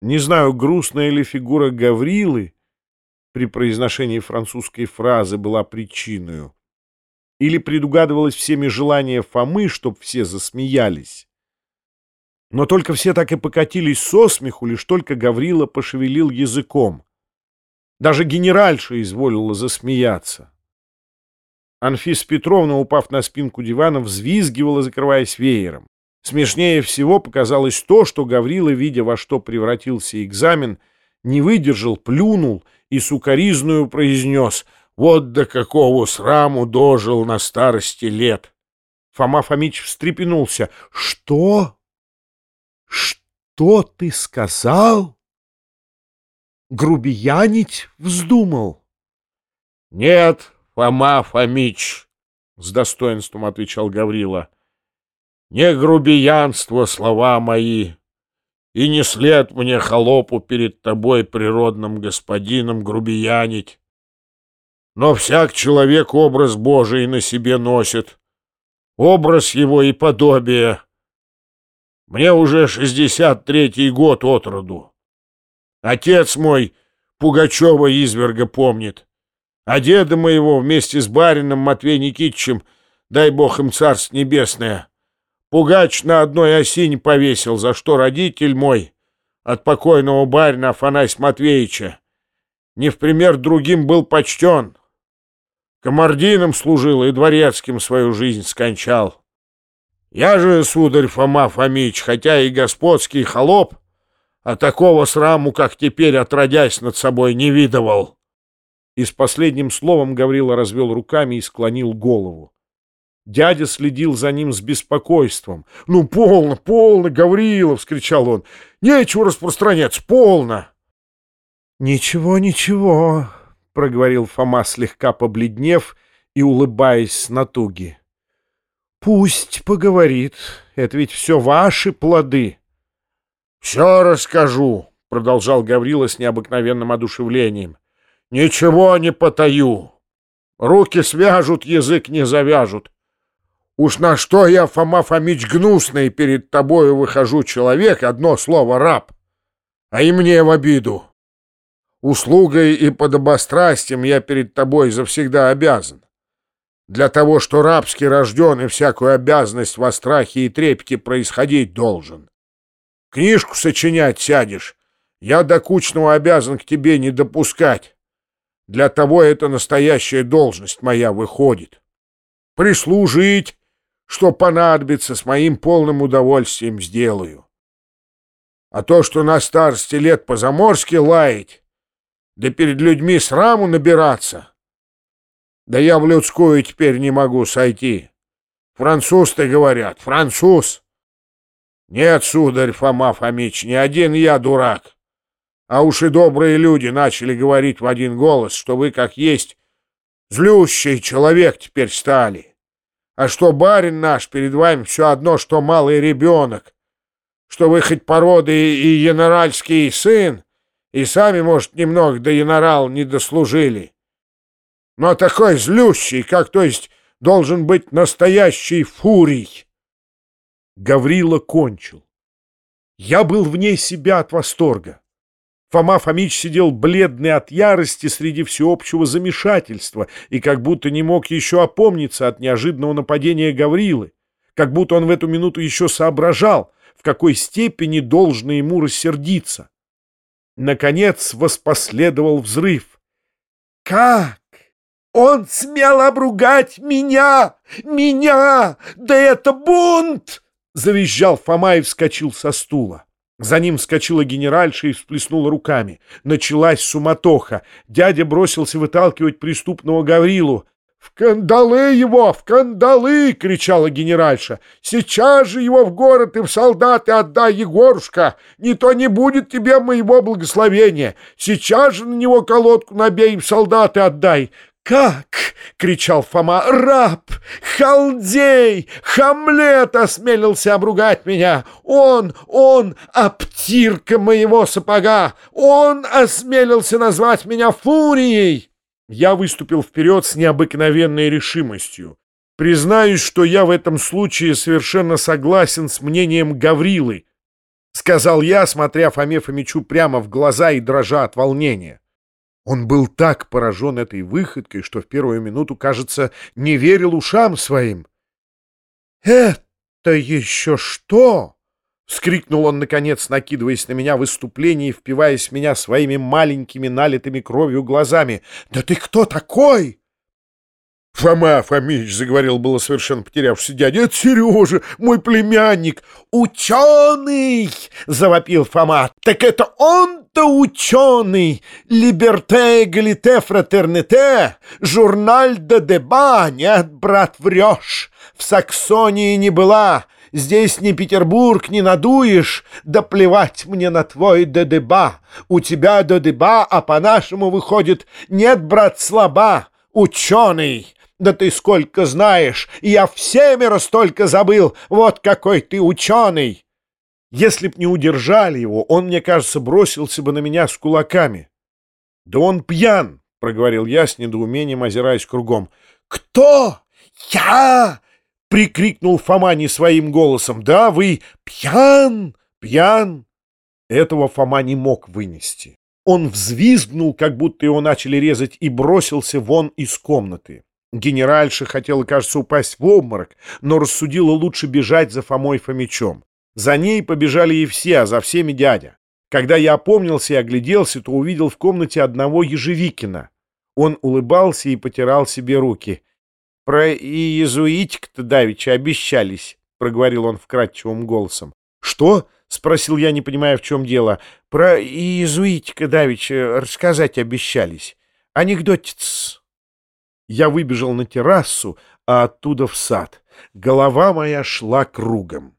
Не знаю, грустная ли фигура Гаврилы при произношении французской фразы была причиною, или предугадывалось всеми желание Фомы, чтоб все засмеялись. Но только все так и покатились со смеху, лишь только Гаврила пошевелил языком. Даже генеральша изволила засмеяться. Анфиса Петровна, упав на спинку дивана, взвизгивала, закрываясь веером. Смешнее всего показалось то, что Гаврила, видя, во что превратился экзамен, не выдержал, плюнул и сукоризною произнес: «Вот до какого сраму дожил на старости лет!» Фома Фомич встрепенулся. «Что? Что ты сказал? Грубиянить вздумал?» «Нет, Фома Фомич, — с достоинством отвечал Гаврила, — не грубиянство слова мои, и не след мне, холопу, перед тобой, природным господином, грубиянить. Но всяк человек образ Божий на себе носит, образ его и подобие. Мне уже 63-й год от роду. Отец мой Пугачева изверга помнит, а деда моего вместе с барином Матвеем Никитичем, дай бог им царство небесное, Пугач на одной осине повесил, за что родитель мой от покойного барина Афанасия Матвеевича не в пример другим был почтен. Комардином служил и дворецким свою жизнь скончал. Я же, сударь Фома Фомич, хотя и господский холоп, а такого сраму, как теперь, отродясь над собой, не видывал». И с последним словом Гаврила развел руками и склонил голову. Дядя следил за ним с беспокойством. «Ну, полно, полно, Гаврила!» — вскричал он. «Нечего распространяться, полно!» «Ничего, ничего!» — проговорил Фома, слегка побледнев и улыбаясь с натуги. «Пусть поговорит, это ведь все ваши плоды». «Все расскажу», — продолжал Гаврила с необыкновенным одушевлением. «Ничего не потаю. Руки свяжут, язык не завяжут. Уж на что я, Фома Фомич, гнусный, перед тобою выхожу человек, одно слово — раб, а и мне в обиду. Услугой и подобострастием я перед тобой завсегда обязан. Для того, что рабски рожден и всякую обязанность во страхе и трепете происходить должен. Книжку сочинять сядешь, я докучного обязан к тебе не допускать. Для того это настоящая должность моя выходит. Прислужить, что понадобится, с моим полным удовольствием сделаю. А то, что на старости лет по-заморски лаять, да перед людьми сраму набираться, да я в людскую теперь не могу сойти. Француз-то, говорят, француз. Нет, сударь Фома Фомич, не один я дурак. А уж и добрые люди начали говорить в один голос, что вы, как есть, злющий человек теперь стали. А что барин наш перед вами все одно, что малый ребенок, что вы хоть породы и янаральский сын, и сами, может, немного до янарал не дослужили. Но такой злющий, как, то есть, должен быть настоящий фурий». Гаврила кончил. Я был вне себя от восторга. Фома Фомич сидел бледный от ярости среди всеобщего замешательства и как будто не мог еще опомниться от неожиданного нападения Гаврилы, как будто он в эту минуту еще соображал, в какой степени должно ему рассердиться. Наконец воспоследовал взрыв. «Как? Он смел обругать меня! Меня! Да это бунт!» — завизжал Фома и вскочил со стула. За ним вскочила генеральша и всплеснула руками. Началась суматоха. Дядя бросился выталкивать преступного Гаврилу. «В кандалы его! В кандалы!» — кричала генеральша. «Сейчас же его в город и в солдаты отдай, Егорушка! Не то не будет тебе моего благословения! Сейчас же на него колодку набей и в солдаты отдай!» «Как?» — кричал Фома. «Раб! Халдей! Хамлет осмелился обругать меня! Он, обтирка моего сапога! Он осмелился назвать меня фурией!» Я выступил вперед с необыкновенной решимостью. Признаюсь, что я в этом случае совершенно согласен с мнением Гаврилы. сказал я, смотря Фоме Фомичу прямо в глаза и дрожа от волнения. Он был так поражен этой выходкой, что в первую минуту, кажется, не верил ушам своим. «Это еще что?» — вскрикнул он, наконец, накидываясь на меня в выступлении и впиваясь в меня своими маленькими, налитыми кровью глазами. «Да ты кто такой?» «Фома Фомич», — заговорил было совершенно потерявшийся дядя, — «это Сережа, мой племянник». «Ученый!» — завопил Фома. «Так это он-то ученый! Либерте, эгалите, фратерните! Журналь де деба! Нет, брат, врешь! В Саксонии не была! Здесь ни Петербург не надуешь! Да плевать мне на твой де деба! У тебя де деба, а по-нашему выходит: нет, брат, слаба! Ученый! Да ты сколько знаешь! Я всемеро столько забыл! Вот какой ты ученый!» Если б не удержали его, он, мне кажется, бросился бы на меня с кулаками. «Да он пьян!» — проговорил я с недоумением, озираясь кругом. «Кто? Я?» — прикрикнул Фома не своим голосом. «Да, вы пьян? Пьян?» Этого Фома не мог вынести. Он взвизгнул, как будто его начали резать, и бросился вон из комнаты. Генеральша хотела, кажется, упасть в обморок, но рассудила лучше бежать за Фомой Фомичом. За ней побежали и все, а за всеми дядя. Когда я опомнился и огляделся, то увидел в комнате одного Ежевикина. Он улыбался и потирал себе руки. «Про иезуитик-то давеча обещались», — проговорил он вкрадчивым голосом. «Что?» — спросил я, не понимая, в чем дело. «Про иезуитика давеча рассказать обещались. Анекдотец». Я выбежал на террасу, а оттуда в сад. Голова моя шла кругом.